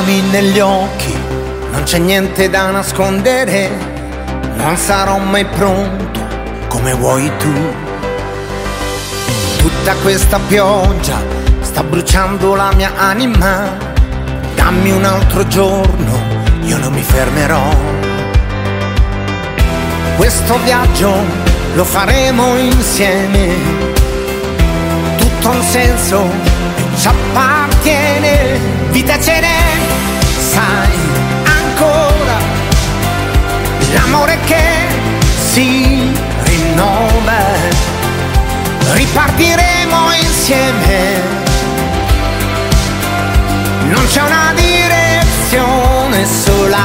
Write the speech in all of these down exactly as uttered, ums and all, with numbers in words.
guardami negli occhi, non c'è niente da nascondere, non sarò mai pronto come vuoi tu. Tutta questa pioggia sta bruciando la mia anima, dammi un altro giorno, io non mi fermerò. Questo viaggio lo faremo insieme, tutto ha un senso e ci appartiene. Vita ce n'è, sai ancora, l'amore che si rinnova, ripartiremo insieme, non c'è una direzione sola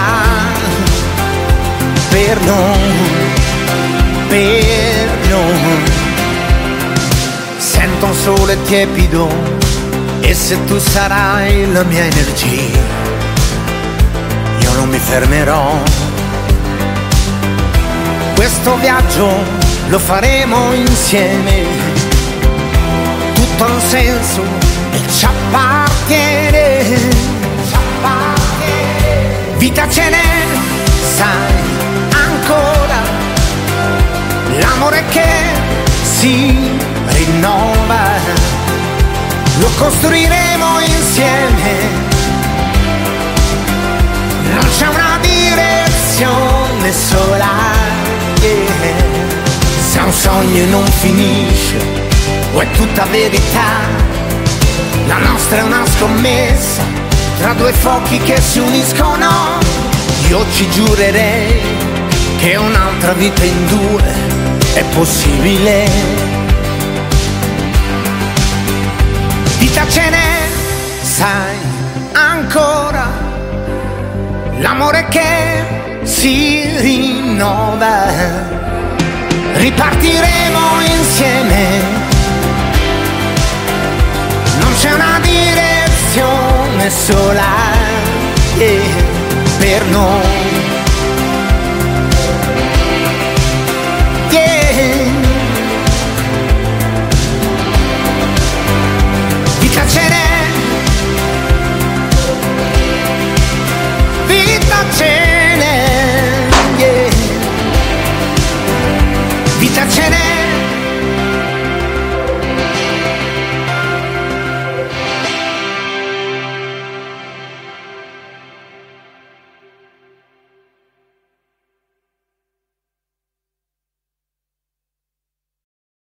per noi, per noi. Sento un sole tiepido e se tu sarai la mia energia, io non mi fermerò. Questo viaggio lo faremo insieme, tutto ha un senso e ci appartiene, ci appartiene. Vita ce n'è, sai ancora, l'amore che si rinnova, lo costruiremo insieme, non c'è una direzione sola, yeah. Se è un sogno e non finisce, o è tutta verità, la nostra è una scommessa tra due fuochi che si uniscono. Io ci giurerei che un'altra vita in due è possibile. Vita ce n'è, sai ancora, l'amore che si rinnova, ripartiremo insieme, non c'è una direzione sola, yeah, per noi, yeah. Vita ce n'è, vita ce